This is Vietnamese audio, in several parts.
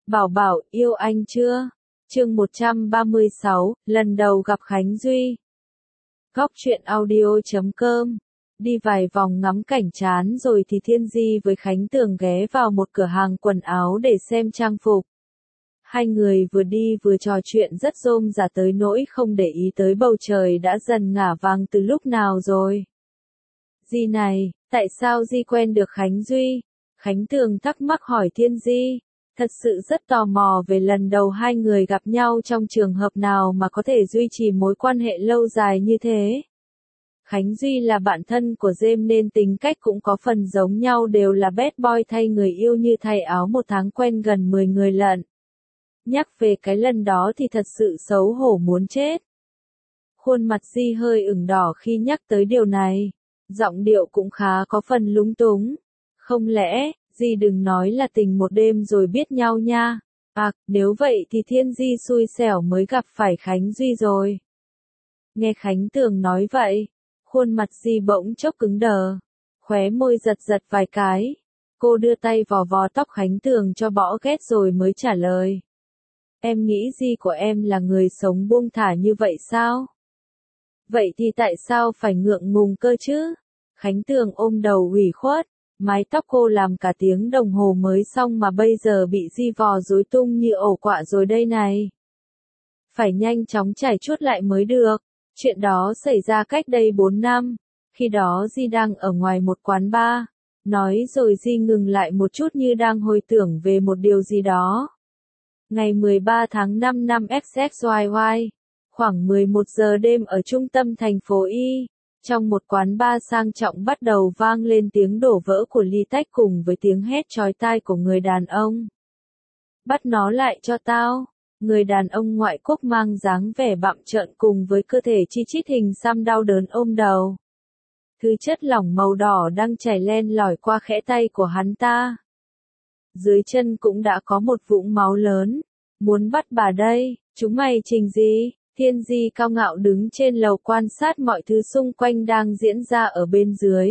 Bảo Bảo, yêu anh chưa? Chương 136, lần đầu gặp Khánh Duy. Góc truyện audio.com. Đi vài vòng ngắm cảnh chán rồi thì Thiên Di với Khánh Tường ghé vào một cửa hàng quần áo để xem trang phục. Hai người vừa đi vừa trò chuyện rất rôm rả tới nỗi không để ý tới bầu trời đã dần ngả vàng từ lúc nào rồi. Di này, tại sao Di quen được Khánh Duy? Khánh Tường thắc mắc hỏi Thiên Di. Thật sự rất tò mò về lần đầu hai người gặp nhau trong trường hợp nào mà có thể duy trì mối quan hệ lâu dài như thế. Khánh Duy là bạn thân của James nên tính cách cũng có phần giống nhau, đều là bad boy thay người yêu như thay áo, một tháng quen gần 10 người lận. Nhắc về cái lần đó thì thật sự xấu hổ muốn chết. Khuôn mặt Di hơi ửng đỏ khi nhắc tới điều này. Giọng điệu cũng khá có phần lúng túng. Không lẽ, Di đừng nói là tình một đêm rồi biết nhau nha. À, nếu vậy thì Thiên Di xui xẻo mới gặp phải Khánh Duy rồi. Nghe Khánh Tường nói vậy, khuôn mặt Di bỗng chốc cứng đờ. Khóe môi giật giật vài cái. Cô đưa tay vò vò tóc Khánh Tường cho bỏ ghét rồi mới trả lời. Em nghĩ Di của em là người sống buông thả như vậy sao? Vậy thì tại sao phải ngượng ngùng cơ chứ? Khánh Tường ôm đầu ủy khuất. Mái tóc cô làm cả tiếng đồng hồ mới xong mà bây giờ bị Di vò rối tung như ổ quạ rồi đây này. Phải nhanh chóng chải chuốt lại mới được. Chuyện đó xảy ra cách đây 4 năm. Khi đó Di đang ở ngoài một quán bar. Nói rồi Di ngừng lại một chút như đang hồi tưởng về một điều gì đó. Ngày 13 tháng 5 năm XXYY. Khoảng 11 giờ đêm ở trung tâm thành phố Y. Trong một quán bar sang trọng bắt đầu vang lên tiếng đổ vỡ của ly tách cùng với tiếng hét chói tai của người đàn ông. Bắt nó lại cho tao. Người đàn ông ngoại quốc mang dáng vẻ bặm trợn cùng với cơ thể chi chít hình xăm đau đớn ôm đầu. Thứ chất lỏng màu đỏ đang chảy len lỏi qua khẽ tay của hắn ta. Dưới chân cũng đã có một vũng máu lớn. Muốn bắt bà đây, chúng mày trình gì? Thiên Di cao ngạo đứng trên lầu quan sát mọi thứ xung quanh đang diễn ra ở bên dưới.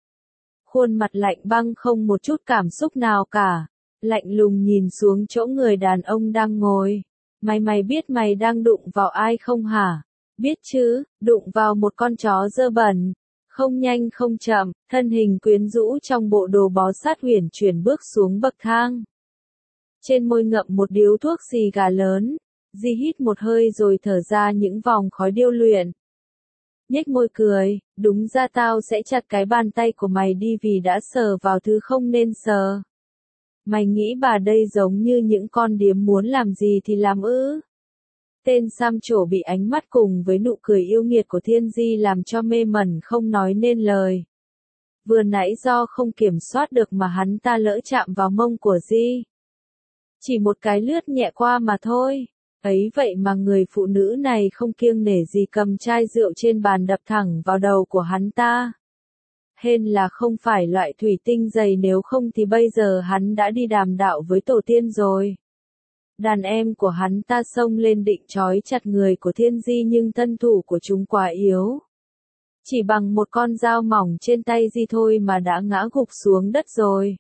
Khuôn mặt lạnh băng không một chút cảm xúc nào cả. Lạnh lùng nhìn xuống chỗ người đàn ông đang ngồi. Mày biết mày đang đụng vào ai không hả? Biết chứ, đụng vào một con chó dơ bẩn. Không nhanh không chậm, thân hình quyến rũ trong bộ đồ bó sát huyền chuyển bước xuống bậc thang. Trên môi ngậm một điếu thuốc xì gà lớn. Di hít một hơi rồi thở ra những vòng khói điêu luyện. Nhếch môi cười, đúng ra tao sẽ chặt cái bàn tay của mày đi vì đã sờ vào thứ không nên sờ. Mày nghĩ bà đây giống như những con điếm muốn làm gì thì làm ư? Tên xăm trổ bị ánh mắt cùng với nụ cười yêu nghiệt của Thiên Di làm cho mê mẩn không nói nên lời. Vừa nãy do không kiểm soát được mà hắn ta lỡ chạm vào mông của Di. Chỉ một cái lướt nhẹ qua mà thôi. Ấy vậy mà người phụ nữ này không kiêng nể gì cầm chai rượu trên bàn đập thẳng vào đầu của hắn ta. Hên là không phải loại thủy tinh dày, nếu không thì bây giờ hắn đã đi đàm đạo với tổ tiên rồi. Đàn em của hắn ta xông lên định trói chặt người của Thiên Di nhưng thân thủ của chúng quá yếu. Chỉ bằng một con dao mỏng trên tay Di thôi mà đã ngã gục xuống đất rồi.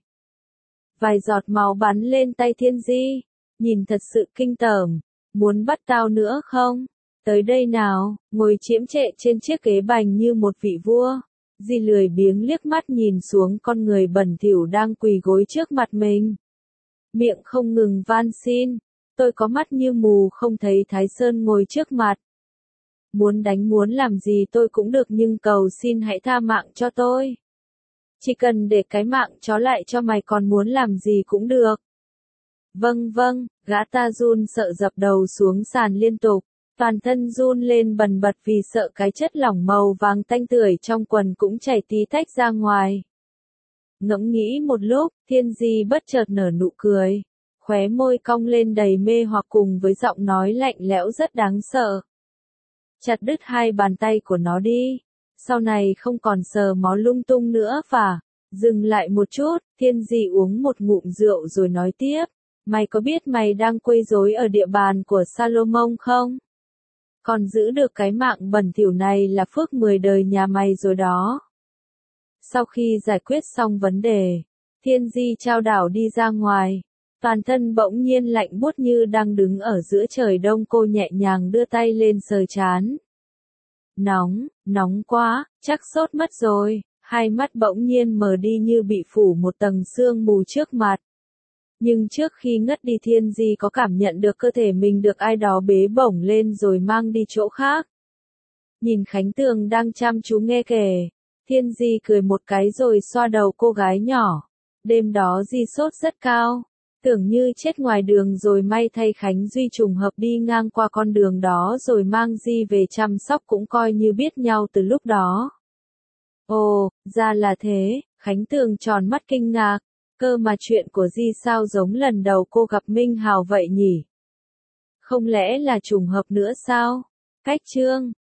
Vài giọt máu bắn lên tay Thiên Di, nhìn thật sự kinh tởm. Muốn bắt tao nữa không? Tới đây nào, ngồi chiếm trệ trên chiếc ghế bành như một vị vua. Di lười biếng liếc mắt nhìn xuống con người bẩn thỉu đang quỳ gối trước mặt mình. Miệng không ngừng van xin, tôi có mắt như mù không thấy Thái Sơn ngồi trước mặt. Muốn đánh muốn làm gì tôi cũng được nhưng cầu xin hãy tha mạng cho tôi. Chỉ cần để cái mạng chó lại cho mày, còn muốn làm gì cũng được. Vâng, gã ta run sợ dập đầu xuống sàn liên tục, toàn thân run lên bần bật vì sợ cái chất lỏng màu vàng tanh tưởi trong quần cũng chảy tí tách ra ngoài. Ngẫm nghĩ một lúc, Thiên Di bất chợt nở nụ cười, khóe môi cong lên đầy mê hoặc cùng với giọng nói lạnh lẽo rất đáng sợ. Chặt đứt hai bàn tay của nó đi, sau này không còn sờ mó lung tung nữa và... Dừng lại một chút, Thiên Di uống một ngụm rượu rồi nói tiếp. Mày có biết mày đang quấy rối ở địa bàn của Salomon không? Còn giữ được cái mạng bẩn thỉu này là phước 10 đời nhà mày rồi đó. Sau khi giải quyết xong vấn đề, Thiên Di chao đảo đi ra ngoài. Toàn thân bỗng nhiên lạnh buốt như đang đứng ở giữa trời đông, cô nhẹ nhàng đưa tay lên sờ trán. Nóng, nóng quá, chắc sốt mất rồi, hai mắt bỗng nhiên mờ đi như bị phủ một tầng sương mù trước mặt. Nhưng trước khi ngất đi Thiên Di có cảm nhận được cơ thể mình được ai đó bế bổng lên rồi mang đi chỗ khác. Nhìn Khánh Tường đang chăm chú nghe kể, Thiên Di cười một cái rồi xoa đầu cô gái nhỏ. Đêm đó Di sốt rất cao, tưởng như chết ngoài đường rồi, may thay Khánh Duy trùng hợp đi ngang qua con đường đó rồi mang Di về chăm sóc, cũng coi như biết nhau từ lúc đó. Ồ, ra là thế, Khánh Tường tròn mắt kinh ngạc, cơ mà chuyện của Di sao giống lần đầu cô gặp Minh Hào vậy nhỉ? Không lẽ là trùng hợp nữa sao? Cách chương